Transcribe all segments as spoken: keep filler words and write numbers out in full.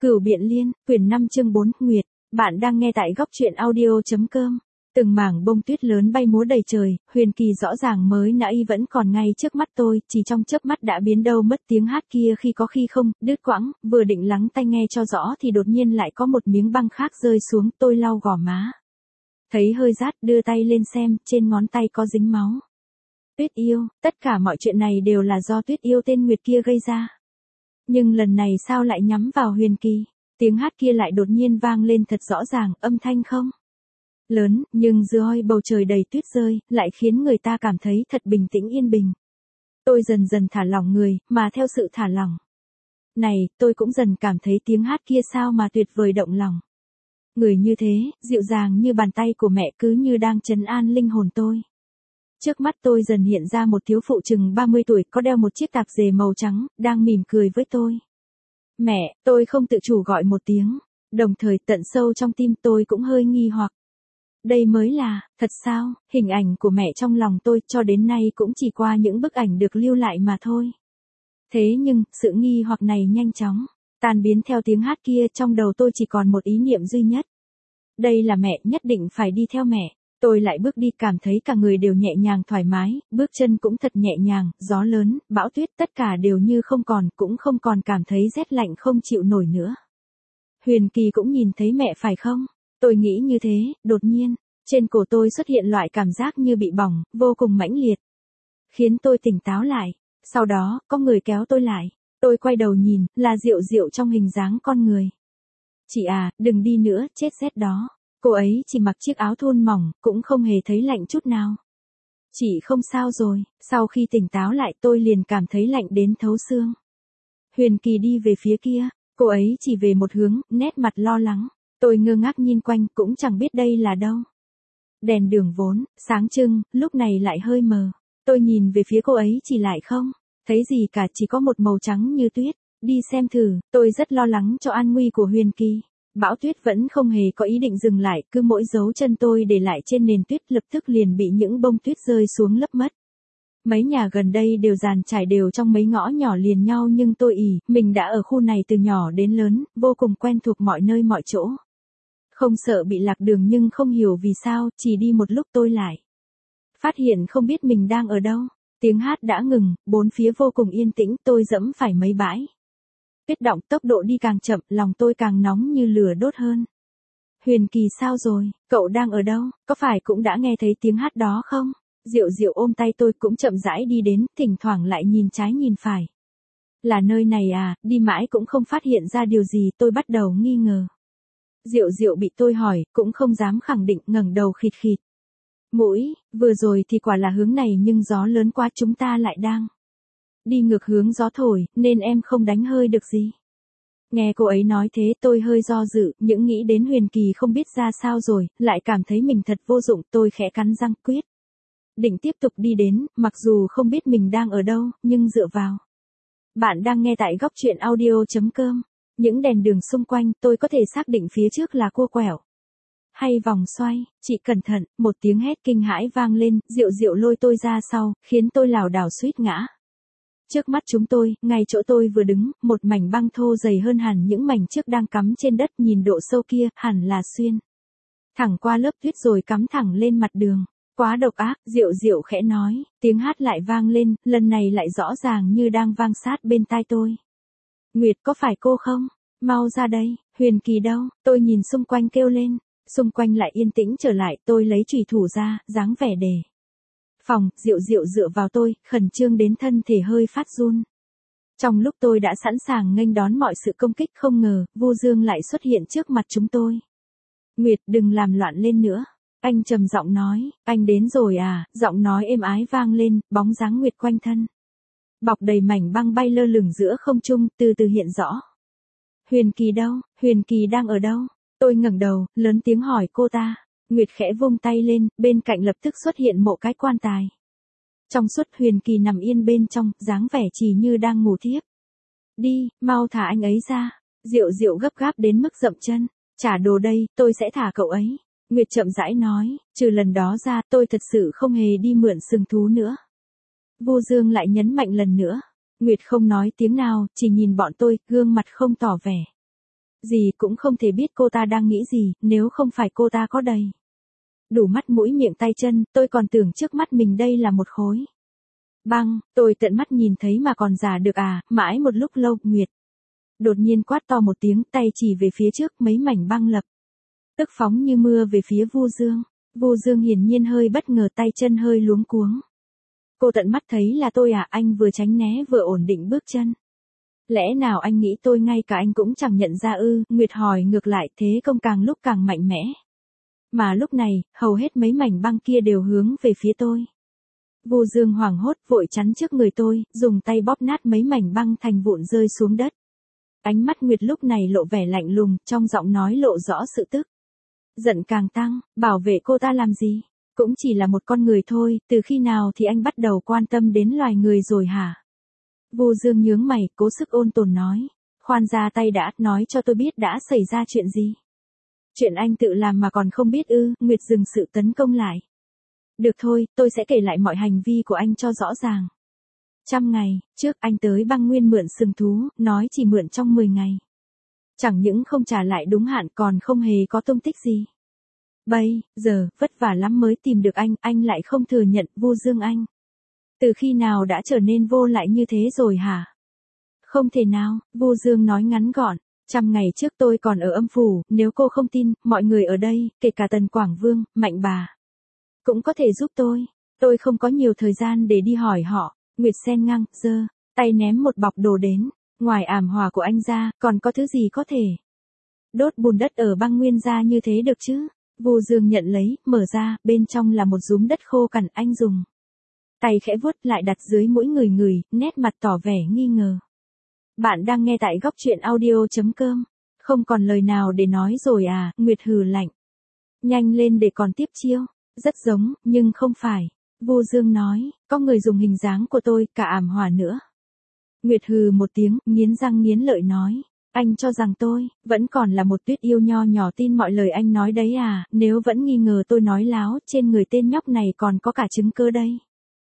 Cửu Biện Liên, quyển năm chương bốn, Nguyệt. Bạn đang nghe tại góc truyện audio.com. Từng mảng bông tuyết lớn bay múa đầy trời, Huyền Kỳ rõ ràng mới nãy vẫn còn ngay trước mắt tôi, chỉ trong chớp mắt đã biến đâu mất tiếng hát kia khi có khi không, đứt quãng, vừa định lắng tai nghe cho rõ thì đột nhiên lại có một miếng băng khác rơi xuống, tôi lau gò má. Thấy hơi rát, đưa tay lên xem, trên ngón tay có dính máu. Tuyết Yêu, tất cả mọi chuyện này đều là do Tuyết Yêu tên Nguyệt kia gây ra. Nhưng lần này sao lại nhắm vào Huyền Kỳ? Tiếng hát kia lại đột nhiên vang lên thật rõ ràng, âm thanh không lớn, nhưng dưới bầu trời đầy tuyết rơi, lại khiến người ta cảm thấy thật bình tĩnh yên bình. Tôi dần dần thả lỏng người, mà theo sự thả lỏng này, tôi cũng dần cảm thấy tiếng hát kia sao mà tuyệt vời động lòng. Người như thế, dịu dàng như bàn tay của mẹ cứ như đang trấn an linh hồn tôi. Trước mắt tôi dần hiện ra một thiếu phụ chừng ba mươi tuổi có đeo một chiếc tạp dề màu trắng, đang mỉm cười với tôi. Mẹ, tôi không tự chủ gọi một tiếng, đồng thời tận sâu trong tim tôi cũng hơi nghi hoặc. Đây mới là, thật sao, hình ảnh của mẹ trong lòng tôi cho đến nay cũng chỉ qua những bức ảnh được lưu lại mà thôi. Thế nhưng, sự nghi hoặc này nhanh chóng tan biến theo tiếng hát kia, trong đầu tôi chỉ còn một ý niệm duy nhất. Đây là mẹ, nhất định phải đi theo mẹ. Tôi lại bước đi, cảm thấy cả người đều nhẹ nhàng thoải mái, bước chân cũng thật nhẹ nhàng, gió lớn, bão tuyết tất cả đều như không còn, cũng không còn cảm thấy rét lạnh không chịu nổi nữa. Huyền Kỳ cũng nhìn thấy mẹ phải không? Tôi nghĩ như thế, đột nhiên, trên cổ tôi xuất hiện loại cảm giác như bị bỏng, vô cùng mãnh liệt. Khiến tôi tỉnh táo lại, sau đó, có người kéo tôi lại, tôi quay đầu nhìn, là Diệu Diệu trong hình dáng con người. Chị à, đừng đi nữa, chết rét đó. Cô ấy chỉ mặc chiếc áo thun mỏng, cũng không hề thấy lạnh chút nào. Chị không sao rồi, sau khi tỉnh táo lại tôi liền cảm thấy lạnh đến thấu xương. Huyền Kỳ đi về phía kia, cô ấy chỉ về một hướng, nét mặt lo lắng. Tôi ngơ ngác nhìn quanh, cũng chẳng biết đây là đâu. Đèn đường vốn, sáng trưng, lúc này lại hơi mờ. Tôi nhìn về phía cô ấy chỉ lại không thấy gì cả, chỉ có một màu trắng như tuyết. Đi xem thử, tôi rất lo lắng cho an nguy của Huyền Kỳ. Bão tuyết vẫn không hề có ý định dừng lại, cứ mỗi dấu chân tôi để lại trên nền tuyết lập tức liền bị những bông tuyết rơi xuống lấp mất. Mấy nhà gần đây đều dàn trải đều trong mấy ngõ nhỏ liền nhau, nhưng tôi ỉ, mình đã ở khu này từ nhỏ đến lớn, vô cùng quen thuộc mọi nơi mọi chỗ. Không sợ bị lạc đường, nhưng không hiểu vì sao, chỉ đi một lúc tôi lại phát hiện không biết mình đang ở đâu. Tiếng hát đã ngừng, bốn phía vô cùng yên tĩnh, tôi dẫm phải mấy bãi tuyết động, tốc độ đi càng chậm, lòng tôi càng nóng như lửa đốt hơn. Huyền Kỳ sao rồi, cậu đang ở đâu, có phải cũng đã nghe thấy tiếng hát đó không? Diệu Diệu ôm tay tôi cũng chậm rãi đi đến, thỉnh thoảng lại nhìn trái nhìn phải. Là nơi này à, đi mãi cũng không phát hiện ra điều gì, tôi bắt đầu nghi ngờ. Diệu Diệu bị tôi hỏi, cũng không dám khẳng định, ngẩng đầu khịt khịt mũi, vừa rồi thì quả là hướng này, nhưng gió lớn quá, chúng ta lại đang đi ngược hướng gió thổi, nên em không đánh hơi được gì. Nghe cô ấy nói thế tôi hơi do dự, những nghĩ đến Huyền Kỳ không biết ra sao rồi, lại cảm thấy mình thật vô dụng, tôi khẽ cắn răng quyết định tiếp tục đi đến, mặc dù không biết mình đang ở đâu, nhưng dựa vào. Bạn đang nghe tại góc truyện audio.com. Những đèn đường xung quanh, tôi có thể xác định phía trước là cua quẹo hay vòng xoay. Chị cẩn thận, một tiếng hét kinh hãi vang lên, Diệu Diệu lôi tôi ra sau, khiến tôi lảo đảo suýt ngã. Trước mắt chúng tôi, ngay chỗ tôi vừa đứng, một mảnh băng thô dày hơn hẳn những mảnh trước đang cắm trên đất, nhìn độ sâu kia, hẳn là xuyên thẳng qua lớp tuyết rồi cắm thẳng lên mặt đường. Quá độc ác, Diệu Diệu khẽ nói, tiếng hát lại vang lên, lần này lại rõ ràng như đang vang sát bên tai tôi. Nguyệt, có phải cô không? Mau ra đây. Huyền Kỳ đâu? Tôi nhìn xung quanh kêu lên. Xung quanh lại yên tĩnh trở lại, tôi lấy chùy thủ ra, dáng vẻ đề phòng. Diệu Diệu dựa vào tôi, khẩn trương đến thân thể hơi phát run. Trong lúc tôi đã sẵn sàng nghênh đón mọi sự công kích, không ngờ, Vu Dương lại xuất hiện trước mặt chúng tôi. Nguyệt, đừng làm loạn lên nữa. Anh trầm giọng nói, anh đến rồi à, giọng nói êm ái vang lên, bóng dáng Nguyệt quanh thân bọc đầy mảnh băng bay lơ lửng giữa không trung, từ từ hiện rõ. Huyền Kỳ đâu? Huyền Kỳ đang ở đâu? Tôi ngẩng đầu, lớn tiếng hỏi cô ta. Nguyệt khẽ vung tay lên, bên cạnh lập tức xuất hiện một cái quan tài. Trong suốt, Huyền Kỳ nằm yên bên trong, dáng vẻ chỉ như đang ngủ thiếp. Đi, mau thả anh ấy ra. Diệu Diệu gấp gáp đến mức dậm chân. Trả đồ đây, tôi sẽ thả cậu ấy. Nguyệt chậm rãi nói, trừ lần đó ra, tôi thật sự không hề đi mượn sừng thú nữa. Vu Dương lại nhấn mạnh lần nữa. Nguyệt không nói tiếng nào, chỉ nhìn bọn tôi, gương mặt không tỏ vẻ Gì cũng không thể biết cô ta đang nghĩ gì, nếu không phải cô ta có đầy đủ mắt mũi miệng tay chân, tôi còn tưởng trước mắt mình đây là một khối băng, tôi tận mắt nhìn thấy mà còn giả được à, mãi một lúc lâu, Nguyệt đột nhiên quát to một tiếng, tay chỉ về phía trước, mấy mảnh băng lập tức phóng như mưa về phía Vu Dương. Vu Dương hiển nhiên hơi bất ngờ, tay chân hơi luống cuống. Cô tận mắt thấy là tôi à, anh vừa tránh né vừa ổn định bước chân. Lẽ nào anh nghĩ tôi ngay cả anh cũng chẳng nhận ra ư? Nguyệt hỏi ngược lại, thế công càng lúc càng mạnh mẽ. Mà lúc này, hầu hết mấy mảnh băng kia đều hướng về phía tôi. Vu Dương hoảng hốt vội chắn trước người tôi, dùng tay bóp nát mấy mảnh băng thành vụn rơi xuống đất. Ánh mắt Nguyệt lúc này lộ vẻ lạnh lùng, trong giọng nói lộ rõ sự tức giận càng tăng, bảo vệ cô ta làm gì? Cũng chỉ là một con người thôi, từ khi nào thì anh bắt đầu quan tâm đến loài người rồi hả? Vu Dương nhướng mày, cố sức ôn tồn nói. Khoan ra tay đã, nói cho tôi biết đã xảy ra chuyện gì. Chuyện anh tự làm mà còn không biết ư? Nguyệt dừng sự tấn công lại. Được thôi, tôi sẽ kể lại mọi hành vi của anh cho rõ ràng. Trăm ngày trước anh tới băng nguyên mượn sừng thú, nói chỉ mượn trong mười ngày. Chẳng những không trả lại đúng hạn còn không hề có tung tích gì. Bây giờ, vất vả lắm mới tìm được anh, anh lại không thừa nhận. Vu Dương anh. Từ khi nào đã trở nên vô lại như thế rồi hả? Không thể nào, Vu Dương nói ngắn gọn. Trăm ngày trước tôi còn ở âm phủ, nếu cô không tin, mọi người ở đây, kể cả Tần Quảng Vương, Mạnh bà, cũng có thể giúp tôi. Tôi không có nhiều thời gian để đi hỏi họ. Nguyệt sen ngang, giơ tay ném một bọc đồ đến. Ngoài ảm hỏa của anh ra, còn có thứ gì có thể đốt bùn đất ở băng nguyên ra như thế được chứ? Vu Dương nhận lấy, mở ra, bên trong là một dúm đất khô cằn. Anh dùng tay khẽ vuốt lại đặt dưới mũi người người, nét mặt tỏ vẻ nghi ngờ. Bạn đang nghe tại góc truyện audio.com. Không còn lời nào để nói rồi à? Nguyệt hừ lạnh. Nhanh lên để còn tiếp chiêu. Rất giống, nhưng không phải. Vu Dương nói, có người dùng hình dáng của tôi, cả ảm hỏa nữa. Nguyệt hừ một tiếng, nghiến răng nghiến lợi nói. Anh cho rằng tôi, vẫn còn là một tuyết yêu nho nhỏ tin mọi lời anh nói đấy à? Nếu vẫn nghi ngờ tôi nói láo, trên người tên nhóc này còn có cả chứng cơ đây.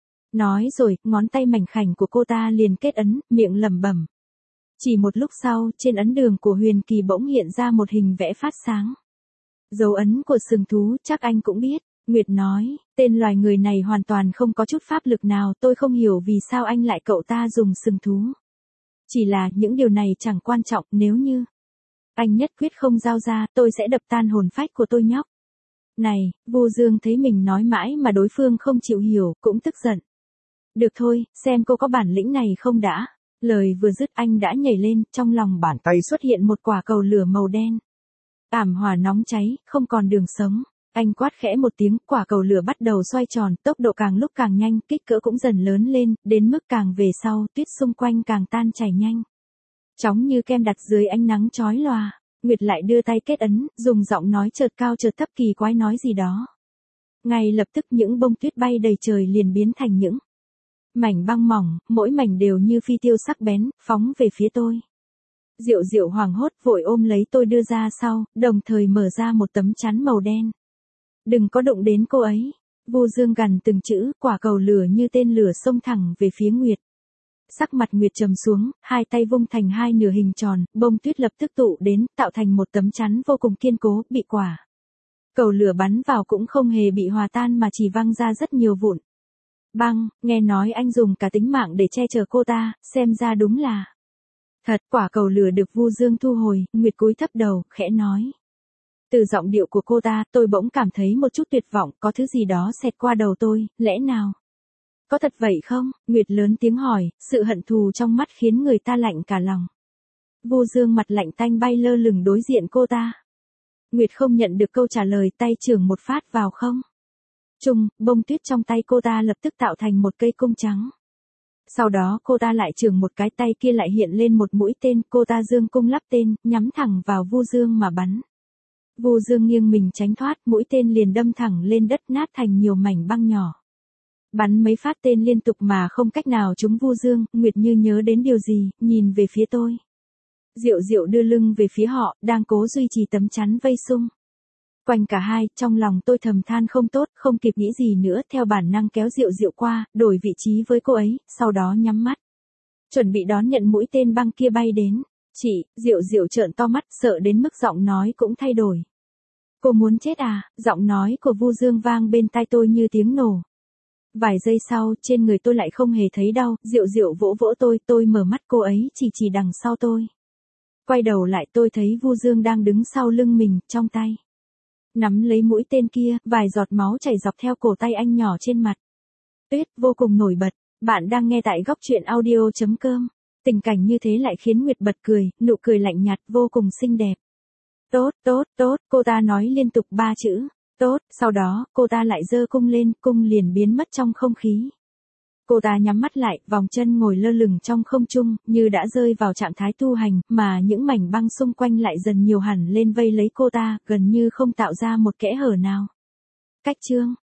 Nói rồi, ngón tay mảnh khảnh của cô ta liền kết ấn, miệng lẩm bẩm. Chỉ một lúc sau, trên ấn đường của Huyền Kỳ bỗng hiện ra một hình vẽ phát sáng. Dấu ấn của sừng thú, chắc anh cũng biết. Nguyệt nói, tên loài người này hoàn toàn không có chút pháp lực nào, tôi không hiểu vì sao anh lại cậu ta dùng sừng thú. Chỉ là, những điều này chẳng quan trọng, nếu như anh nhất quyết không giao ra, tôi sẽ đập tan hồn phách của tôi nhóc. Này, Vu Dương thấy mình nói mãi mà đối phương không chịu hiểu, cũng tức giận. Được thôi, xem cô có bản lĩnh này không đã. Lời vừa dứt anh đã nhảy lên, trong lòng bàn tay xuất hiện một quả cầu lửa màu đen. Ảm hỏa nóng cháy, không còn đường sống. Anh quát khẽ một tiếng, quả cầu lửa bắt đầu xoay tròn, tốc độ càng lúc càng nhanh, kích cỡ cũng dần lớn lên, đến mức càng về sau, tuyết xung quanh càng tan chảy nhanh. Chóng như kem đặt dưới ánh nắng chói lòa. Nguyệt lại đưa tay kết ấn, dùng giọng nói chợt cao chợt thấp kỳ quái nói gì đó. Ngay lập tức những bông tuyết bay đầy trời liền biến thành những mảnh băng mỏng, mỗi mảnh đều như phi tiêu sắc bén, phóng về phía tôi. Diệu Diệu hoảng hốt vội ôm lấy tôi đưa ra sau, đồng thời mở ra một tấm chắn màu đen. Đừng có đụng đến cô ấy. Vu Dương gằn từng chữ, quả cầu lửa như tên lửa xông thẳng về phía Nguyệt. Sắc mặt Nguyệt trầm xuống, hai tay vung thành hai nửa hình tròn, bông tuyết lập tức tụ đến, tạo thành một tấm chắn vô cùng kiên cố, bị quả cầu lửa bắn vào cũng không hề bị hòa tan mà chỉ văng ra rất nhiều vụn băng. Nghe nói anh dùng cả tính mạng để che chở cô ta, xem ra đúng là thật. Quả cầu lửa được Vu Dương thu hồi, Nguyệt cúi thấp đầu, khẽ nói. Từ giọng điệu của cô ta, tôi bỗng cảm thấy một chút tuyệt vọng, có thứ gì đó xẹt qua đầu tôi, lẽ nào? Có thật vậy không? Nguyệt lớn tiếng hỏi, sự hận thù trong mắt khiến người ta lạnh cả lòng. Vu Dương mặt lạnh tanh bay lơ lửng đối diện cô ta. Nguyệt không nhận được câu trả lời, tay chưởng một phát vào không trung, bông tuyết trong tay cô ta lập tức tạo thành một cây cung trắng. Sau đó cô ta lại chưởng một cái, tay kia lại hiện lên một mũi tên, cô ta dương cung lắp tên, nhắm thẳng vào Vu Dương mà bắn. Vu Dương nghiêng mình tránh thoát, mũi tên liền đâm thẳng lên đất nát thành nhiều mảnh băng nhỏ. Bắn mấy phát tên liên tục mà không cách nào trúng Vu Dương, Nguyệt như nhớ đến điều gì, nhìn về phía tôi. Diệu Diệu đưa lưng về phía họ, đang cố duy trì tấm chắn vây xung quanh cả hai, trong lòng tôi thầm than không tốt, không kịp nghĩ gì nữa, theo bản năng kéo Diệu Diệu qua, đổi vị trí với cô ấy, sau đó nhắm mắt. Chuẩn bị đón nhận mũi tên băng kia bay đến. Chị, Diệu Diệu trợn to mắt sợ đến mức giọng nói cũng thay đổi. Cô muốn chết à, giọng nói của Vu Dương vang bên tai tôi như tiếng nổ. Vài giây sau, trên người tôi lại không hề thấy đau, Diệu Diệu vỗ vỗ tôi, tôi mở mắt cô ấy chỉ chỉ đằng sau tôi. Quay đầu lại tôi thấy Vu Dương đang đứng sau lưng mình, trong tay nắm lấy mũi tên kia, vài giọt máu chảy dọc theo cổ tay anh nhỏ trên mặt. Tuyết vô cùng nổi bật, bạn đang nghe tại góc truyện audio.com. Tình cảnh như thế lại khiến Nguyệt bật cười, nụ cười lạnh nhạt vô cùng xinh đẹp. Tốt, tốt, tốt, cô ta nói liên tục ba chữ. Tốt, sau đó, cô ta lại giơ cung lên, cung liền biến mất trong không khí. Cô ta nhắm mắt lại, vòng chân ngồi lơ lửng trong không trung, như đã rơi vào trạng thái tu hành, mà những mảnh băng xung quanh lại dần nhiều hẳn lên vây lấy cô ta, gần như không tạo ra một kẽ hở nào. Cách chương